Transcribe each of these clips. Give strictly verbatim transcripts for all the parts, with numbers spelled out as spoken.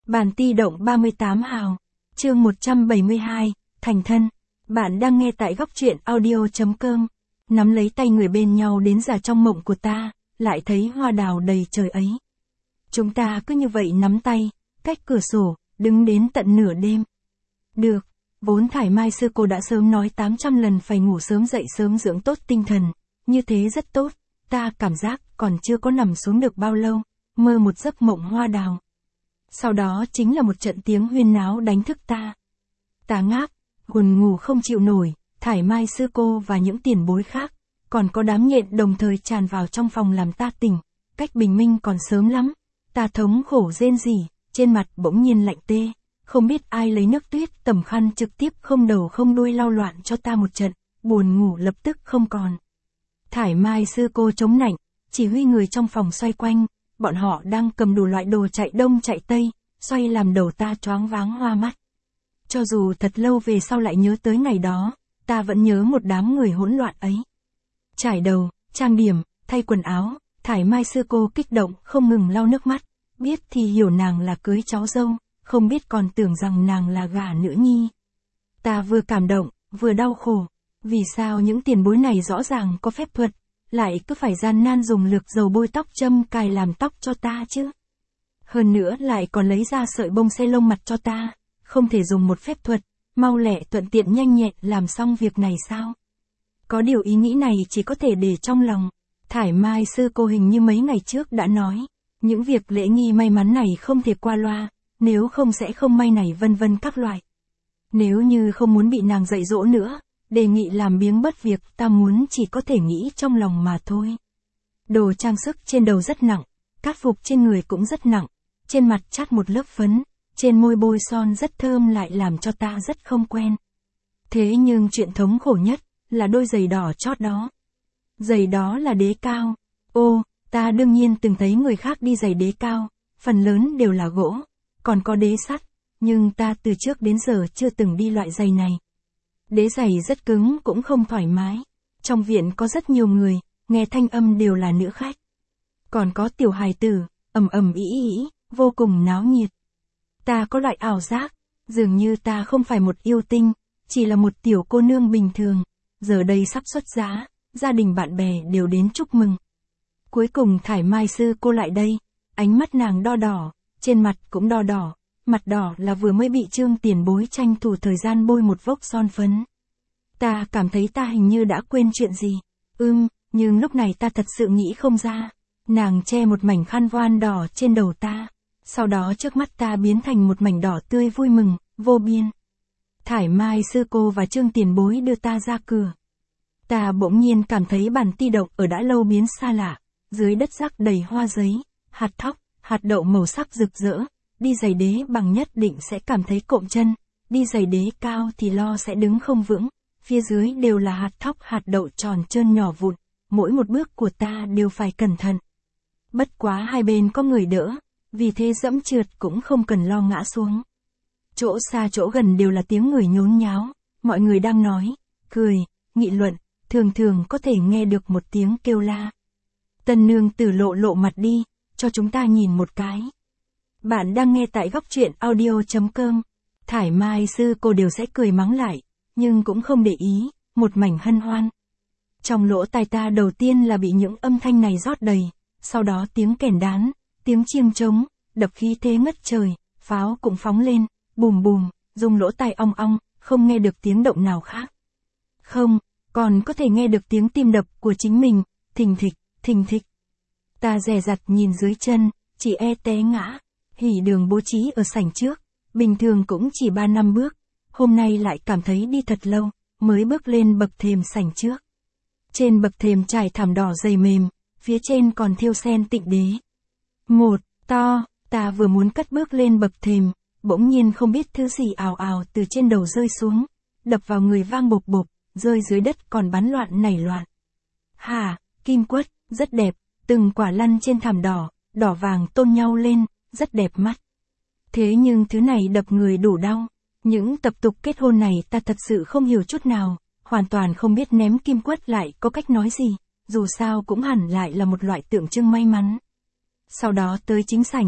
Bản ti động ba mươi tám hào, chương một trăm bảy mươi hai, thành thân. Bạn đang nghe tại góc truyện audio.com. Nắm lấy tay người bên nhau đến già trong mộng của ta, lại thấy hoa đào đầy trời ấy. Chúng ta cứ như vậy nắm tay, cách cửa sổ, đứng đến tận nửa đêm. Được, vốn Thải Mai sư cô đã sớm nói tám trăm lần phải ngủ sớm dậy sớm dưỡng tốt tinh thần, như thế rất tốt, ta cảm giác còn chưa có nằm xuống được bao lâu, mơ một giấc mộng hoa đào. Sau đó chính là một trận tiếng huyên náo đánh thức ta. Ta ngáp, buồn ngủ không chịu nổi, Thải Mai sư cô và những tiền bối khác, còn có đám nhện đồng thời tràn vào trong phòng làm ta tỉnh, cách bình minh còn sớm lắm. Ta thống khổ rên rỉ, trên mặt bỗng nhiên lạnh tê, không biết ai lấy nước tuyết tẩm khăn trực tiếp không đầu không đuôi lau loạn cho ta một trận, buồn ngủ lập tức không còn. Thải Mai sư cô chống nạnh, chỉ huy người trong phòng xoay quanh, bọn họ đang cầm đủ loại đồ chạy đông chạy tây, xoay làm đầu ta choáng váng hoa mắt. Cho dù thật lâu về sau lại nhớ tới ngày đó, ta vẫn nhớ một đám người hỗn loạn ấy. Trải đầu, trang điểm, thay quần áo, Thải Mai sư cô kích động không ngừng lau nước mắt, biết thì hiểu nàng là cưới cháu dâu, không biết còn tưởng rằng nàng là gả nữ nhi. Ta vừa cảm động, vừa đau khổ, vì sao những tiền bối này rõ ràng có phép thuật, lại cứ phải gian nan dùng lược dầu bôi tóc châm cài làm tóc cho ta chứ. Hơn nữa lại còn lấy ra sợi bông xe lông mặt cho ta, không thể dùng một phép thuật, mau lẹ thuận tiện nhanh nhẹn làm xong việc này sao? Có điều ý nghĩ này chỉ có thể để trong lòng. Thải Mai sư cô hình như mấy ngày trước đã nói, những việc lễ nghi may mắn này không thể qua loa, nếu không sẽ không may này vân vân các loại. Nếu như không muốn bị nàng dạy dỗ nữa, đề nghị làm biếng bất việc, ta muốn chỉ có thể nghĩ trong lòng mà thôi. Đồ trang sức trên đầu rất nặng, cát phục trên người cũng rất nặng, trên mặt chát một lớp phấn, trên môi bôi son rất thơm lại làm cho ta rất không quen. Thế nhưng chuyện thống khổ nhất là đôi giày đỏ chót đó. Giày đó là đế cao. Ô, ta đương nhiên từng thấy người khác đi giày đế cao, phần lớn đều là gỗ, còn có đế sắt, nhưng ta từ trước đến giờ chưa từng đi loại giày này. Đế giày rất cứng cũng không thoải mái. Trong viện có rất nhiều người, nghe thanh âm đều là nữ khách. Còn có tiểu hài tử, ầm ầm ĩ ĩ, vô cùng náo nhiệt. Ta có loại ảo giác, dường như ta không phải một yêu tinh, chỉ là một tiểu cô nương bình thường, giờ đây sắp xuất giá, gia đình bạn bè đều đến chúc mừng. Cuối cùng Thải Mai sư cô lại đây, ánh mắt nàng đo đỏ, trên mặt cũng đo đỏ, mặt đỏ là vừa mới bị Trương tiền bối tranh thủ thời gian bôi một vốc son phấn. Ta cảm thấy ta hình như đã quên chuyện gì, ưm, nhưng lúc này ta thật sự nghĩ không ra. Nàng che một mảnh khăn voan đỏ trên đầu ta, sau đó trước mắt ta biến thành một mảnh đỏ tươi vui mừng, vô biên. Thải Mai sư cô và Trương tiền bối đưa ta ra cửa. Ta bỗng nhiên cảm thấy bản ti động ở đã lâu biến xa lạ, dưới đất rác đầy hoa giấy, hạt thóc, hạt đậu màu sắc rực rỡ, đi giày đế bằng nhất định sẽ cảm thấy cộm chân, đi giày đế cao thì lo sẽ đứng không vững, phía dưới đều là hạt thóc hạt đậu tròn trơn nhỏ vụn, mỗi một bước của ta đều phải cẩn thận. Bất quá hai bên có người đỡ, vì thế dẫm trượt cũng không cần lo ngã xuống. Chỗ xa chỗ gần đều là tiếng người nhốn nháo, mọi người đang nói, cười, nghị luận, thường thường có thể nghe được một tiếng kêu la. Tân nương tử lộ lộ mặt đi, cho chúng ta nhìn một cái. Bạn đang nghe tại góc truyện audio.com. Thải Mai sư cô đều sẽ cười mắng lại, nhưng cũng không để ý, một mảnh hân hoan. Trong lỗ tai ta đầu tiên là bị những âm thanh này rót đầy, sau đó tiếng kèn đán, tiếng chiêng trống, đập khí thế ngất trời, pháo cũng phóng lên, bùm bùm, dùng lỗ tai ong ong, không nghe được tiếng động nào khác. Không, còn có thể nghe được tiếng tim đập của chính mình, thình thịch, thình thịch. Ta dè dặt nhìn dưới chân, chỉ e té ngã. Hỉ đường bố trí ở sảnh trước, bình thường cũng chỉ ba năm bước, hôm nay lại cảm thấy đi thật lâu, mới bước lên bậc thềm sảnh trước. Trên bậc thềm trải thảm đỏ dày mềm, phía trên còn thêu sen tịnh đế. Một, to, ta vừa muốn cất bước lên bậc thềm, bỗng nhiên không biết thứ gì ào ào từ trên đầu rơi xuống, đập vào người vang bộp bộp, rơi dưới đất còn bắn loạn nảy loạn. Hà, kim quất, rất đẹp, từng quả lăn trên thảm đỏ, đỏ vàng tôn nhau lên, rất đẹp mắt. Thế nhưng thứ này đập người đủ đau. Những tập tục kết hôn này ta thật sự không hiểu chút nào, hoàn toàn không biết ném kim quất lại có cách nói gì, dù sao cũng hẳn lại là một loại tượng trưng may mắn. Sau đó tới chính sảnh,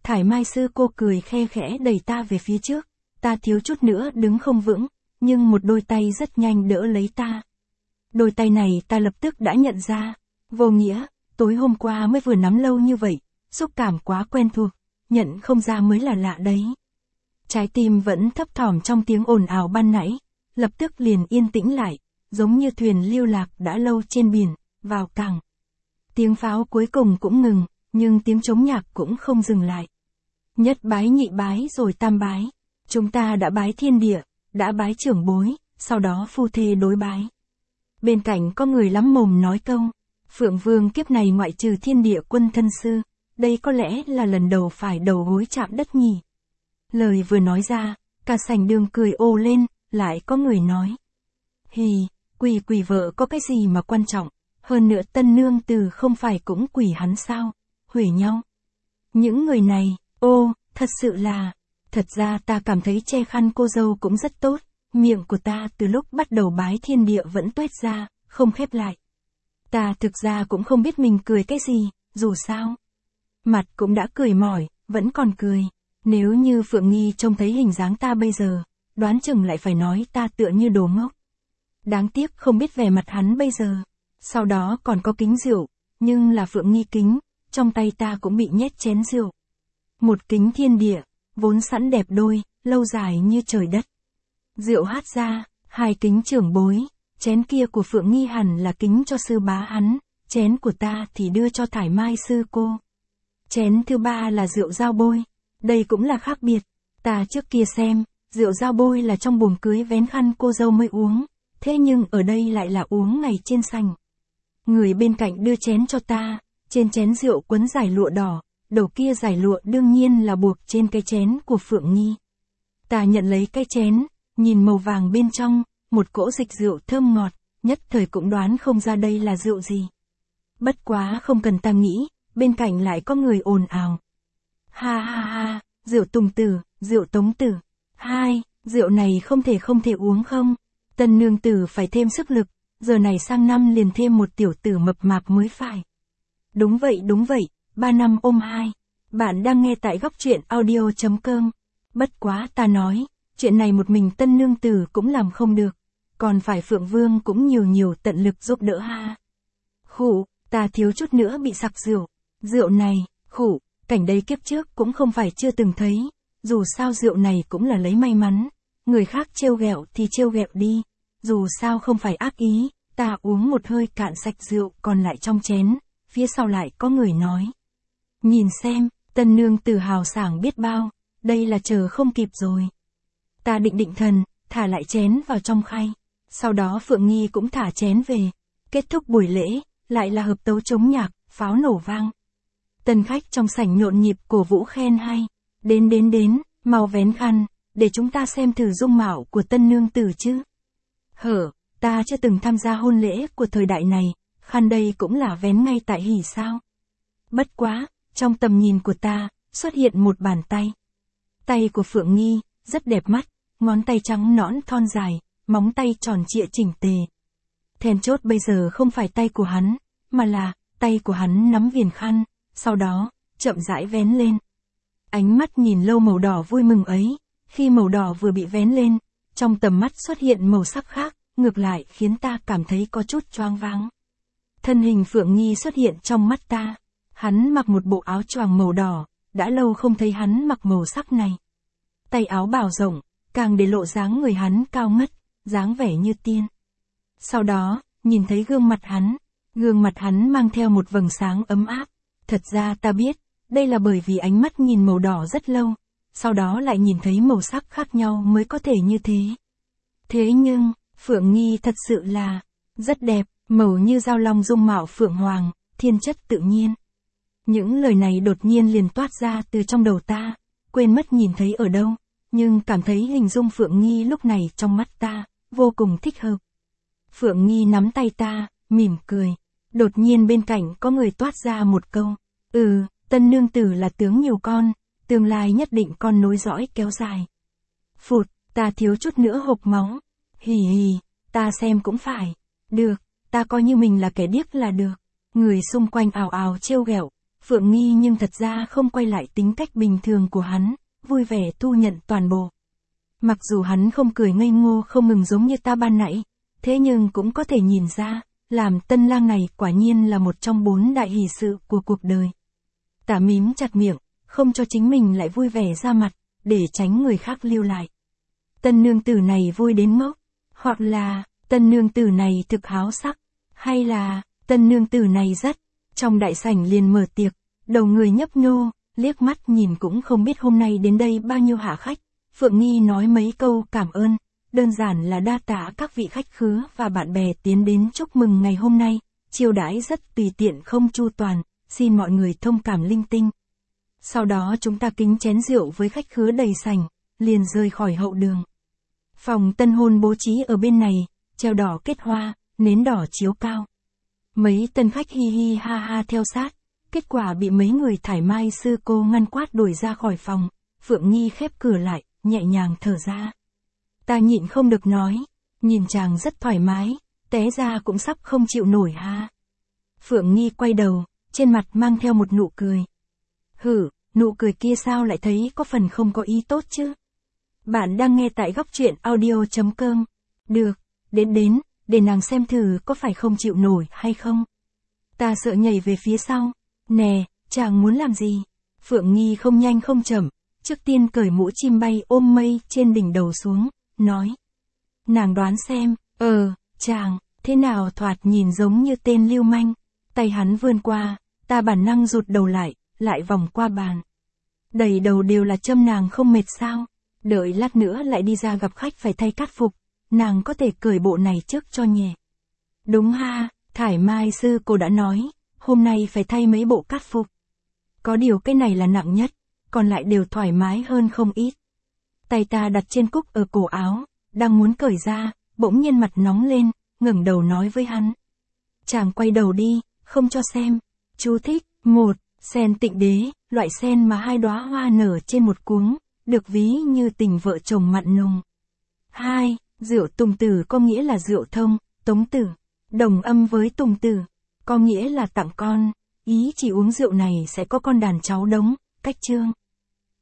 Thải Mai sư cô cười khe khẽ đẩy ta về phía trước, ta thiếu chút nữa đứng không vững, nhưng một đôi tay rất nhanh đỡ lấy ta. Đôi tay này ta lập tức đã nhận ra, vô nghĩa, tối hôm qua mới vừa nắm lâu như vậy, xúc cảm quá quen thuộc, nhận không ra mới là lạ đấy. Trái tim vẫn thấp thỏm trong tiếng ồn ào ban nãy, lập tức liền yên tĩnh lại, giống như thuyền lưu lạc đã lâu trên biển, vào cảng. Tiếng pháo cuối cùng cũng ngừng, nhưng tiếng trống nhạc cũng không dừng lại. Nhất bái nhị bái rồi tam bái. Chúng ta đã bái thiên địa, đã bái trưởng bối, sau đó phu thê đối bái. Bên cạnh có người lắm mồm nói câu, Phượng Vương kiếp này ngoại trừ thiên địa quân thân sư, đây có lẽ là lần đầu phải đầu gối chạm đất nhỉ. Lời vừa nói ra, cả sảnh đường cười ồ lên, lại có người nói. Hì, quỳ quỳ vợ có cái gì mà quan trọng, hơn nữa tân nương từ không phải cũng quỳ hắn sao, hủy nhau. Những người này, ô, thật sự là, thật ra ta cảm thấy che khăn cô dâu cũng rất tốt, miệng của ta từ lúc bắt đầu bái thiên địa vẫn tuét ra, không khép lại. Ta thực ra cũng không biết mình cười cái gì, dù sao. Mặt cũng đã cười mỏi, vẫn còn cười. Nếu như Phượng Nghi trông thấy hình dáng ta bây giờ, đoán chừng lại phải nói ta tựa như đồ ngốc. Đáng tiếc không biết vẻ mặt hắn bây giờ. Sau đó còn có kính rượu, nhưng là Phượng Nghi kính, trong tay ta cũng bị nhét chén rượu. Một kính thiên địa, vốn sẵn đẹp đôi, lâu dài như trời đất. Rượu hát ra, hai kính trưởng bối, chén kia của Phượng Nghi hẳn là kính cho sư bá hắn, chén của ta thì đưa cho Thải Mai sư cô. Chén thứ ba là rượu dao bôi, đây cũng là khác biệt. Ta trước kia xem, rượu dao bôi là trong buồng cưới vén khăn cô dâu mới uống, thế nhưng ở đây lại là uống ngày trên sành. Người bên cạnh đưa chén cho ta, trên chén rượu quấn dải lụa đỏ, đầu kia dải lụa đương nhiên là buộc trên cái chén của Phượng Nghi. Ta nhận lấy cái chén, nhìn màu vàng bên trong, một cỗ dịch rượu thơm ngọt, nhất thời cũng đoán không ra đây là rượu gì. Bất quá không cần ta nghĩ, bên cạnh lại có người ồn ào. Ha ha ha, rượu Tùng Tử, rượu Tống Tử. Hai, rượu này không thể không thể uống không? Tân nương tử phải thêm sức lực, giờ này sang năm liền thêm một tiểu tử mập mạp mới phải. Đúng vậy đúng vậy, ba năm ôm hai. Bạn đang nghe tại góc truyện audio chấm com. Bất quá ta nói, chuyện này một mình tân nương tử cũng làm không được, còn phải Phượng Vương cũng nhiều nhiều tận lực giúp đỡ ha. Khủ, ta thiếu chút nữa bị sặc rượu. Rượu này, khủ, cảnh đây kiếp trước cũng không phải chưa từng thấy, dù sao rượu này cũng là lấy may mắn, người khác trêu ghẹo thì trêu ghẹo đi, dù sao không phải ác ý, ta uống một hơi cạn sạch rượu còn lại trong chén, phía sau lại có người nói. Nhìn xem, tân nương tử hào sảng biết bao, đây là chờ không kịp rồi. Ta định định thần, thả lại chén vào trong khay, sau đó Phượng Nghi cũng thả chén về, kết thúc buổi lễ, lại là hợp tấu trống nhạc, pháo nổ vang. Tân khách trong sảnh nhộn nhịp cổ vũ khen hay, đến đến đến, mau vén khăn, để chúng ta xem thử dung mạo của tân nương tử chứ. Hở, ta chưa từng tham gia hôn lễ của thời đại này, khăn đây cũng là vén ngay tại hỉ sao. Bất quá, trong tầm nhìn của ta, xuất hiện một bàn tay. Tay của Phượng Nghi, rất đẹp mắt, ngón tay trắng nõn thon dài, móng tay tròn trịa chỉnh tề. Then chốt bây giờ không phải tay của hắn, mà là, tay của hắn nắm viền khăn, sau đó, chậm rãi vén lên. Ánh mắt nhìn lâu màu đỏ vui mừng ấy, khi màu đỏ vừa bị vén lên, trong tầm mắt xuất hiện màu sắc khác, ngược lại khiến ta cảm thấy có chút choáng váng. Thân hình Phượng Nghi xuất hiện trong mắt ta, hắn mặc một bộ áo choàng màu đỏ, đã lâu không thấy hắn mặc màu sắc này. Tay áo bào rộng, càng để lộ dáng người hắn cao ngất, dáng vẻ như tiên. Sau đó, nhìn thấy gương mặt hắn, gương mặt hắn mang theo một vầng sáng ấm áp. Thật ra ta biết, đây là bởi vì ánh mắt nhìn màu đỏ rất lâu, sau đó lại nhìn thấy màu sắc khác nhau mới có thể như thế. Thế nhưng, Phượng Nghi thật sự là, rất đẹp, màu như dao long dung mạo phượng hoàng, thiên chất tự nhiên. Những lời này đột nhiên liền toát ra từ trong đầu ta, quên mất nhìn thấy ở đâu, nhưng cảm thấy hình dung Phượng Nghi lúc này trong mắt ta, vô cùng thích hợp. Phượng Nghi nắm tay ta, mỉm cười. Đột nhiên bên cạnh có người toát ra một câu. Ừ, tân nương tử là tướng nhiều con, tương lai nhất định con nối dõi kéo dài. Phụt, ta thiếu chút nữa hộc máu. Hì hì, ta xem cũng phải. Được, ta coi như mình là kẻ điếc là được. Người xung quanh ào ào trêu ghẹo. Phượng Nghi nhưng thật ra không quay lại tính cách bình thường của hắn, vui vẻ thu nhận toàn bộ. Mặc dù hắn không cười ngây ngô không ngừng giống như ta ban nãy, thế nhưng cũng có thể nhìn ra, làm tân lang này quả nhiên là một trong bốn đại hỷ sự của cuộc đời. Tả mím chặt miệng, không cho chính mình lại vui vẻ ra mặt, để tránh người khác lưu lại. Tân nương tử này vui đến ngốc, hoặc là, tân nương tử này thực háo sắc, hay là, tân nương tử này rất, trong đại sảnh liền mở tiệc, đầu người nhấp nhô, liếc mắt nhìn cũng không biết hôm nay đến đây bao nhiêu hạ khách. Phượng Nghi nói mấy câu cảm ơn, đơn giản là đa tạ các vị khách khứa và bạn bè tiến đến chúc mừng ngày hôm nay, chiêu đãi rất tùy tiện không chu toàn, xin mọi người thông cảm linh tinh. Sau đó chúng ta kính chén rượu với khách khứa đầy sảnh, liền rời khỏi hậu đường. Phòng tân hôn bố trí ở bên này, treo đỏ kết hoa, nến đỏ chiếu cao. Mấy tân khách hi hi ha ha theo sát, kết quả bị mấy người thải mai sư cô ngăn quát đuổi ra khỏi phòng. Phượng Nghi khép cửa lại, nhẹ nhàng thở ra. Ta nhịn không được nói, nhìn chàng rất thoải mái, té ra cũng sắp không chịu nổi ha. Phượng Nghi quay đầu, trên mặt mang theo một nụ cười. Hử, nụ cười kia sao lại thấy có phần không có ý tốt chứ? Bạn đang nghe tại góc truyện audio chấm com. Được, đến đến, để nàng xem thử có phải không chịu nổi hay không. Ta sợ nhảy về phía sau. Nè, chàng muốn làm gì? Phượng Nghi không nhanh không chậm, trước tiên cởi mũ chim bay ôm mây trên đỉnh đầu xuống, nói. Nàng đoán xem, ờ, chàng, thế nào thoạt nhìn giống như tên lưu manh. Tay hắn vươn qua, ta bản năng rụt đầu lại, lại vòng qua bàn. Đầy đầu đều là châm nàng không mệt sao? Đợi lát nữa lại đi ra gặp khách phải thay cát phục, nàng có thể cởi bộ này trước cho nhẹ. Đúng ha, thải mai sư cô đã nói, hôm nay phải thay mấy bộ cát phục. Có điều cái này là nặng nhất, còn lại đều thoải mái hơn không ít. Tay ta đặt trên cúc ở cổ áo, đang muốn cởi ra, bỗng nhiên mặt nóng lên, ngẩng đầu nói với hắn. Chàng quay đầu đi, không cho xem. Chú thích, một, sen tịnh đế, loại sen mà hai đóa hoa nở trên một cuống, được ví như tình vợ chồng mặn nồng. Hai, rượu tùng tử có nghĩa là rượu thông, tống tử, đồng âm với tùng tử, có nghĩa là tặng con, ý chỉ uống rượu này sẽ có con đàn cháu đống, cách chương.